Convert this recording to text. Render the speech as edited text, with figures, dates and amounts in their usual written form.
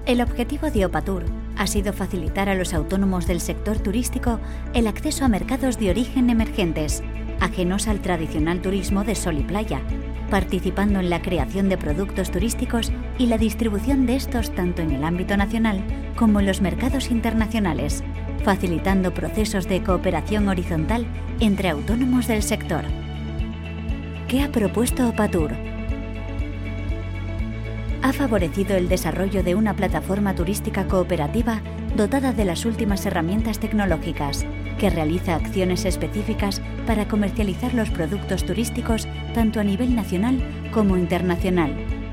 El objetivo de Opatur ha sido facilitar a los autónomos del sector turístico el acceso a mercados de origen emergentes, ajenos al tradicional turismo de sol y playa, participando en la creación de productos turísticos y la distribución de estos tanto en el ámbito nacional como en los mercados internacionales, facilitando procesos de cooperación horizontal entre autónomos del sector. ¿Qué ha propuesto Opatur? Ha favorecido el desarrollo de una plataforma turística cooperativa dotada de las últimas herramientas tecnológicas, que realiza acciones específicas para comercializar los productos turísticos tanto a nivel nacional como internacional,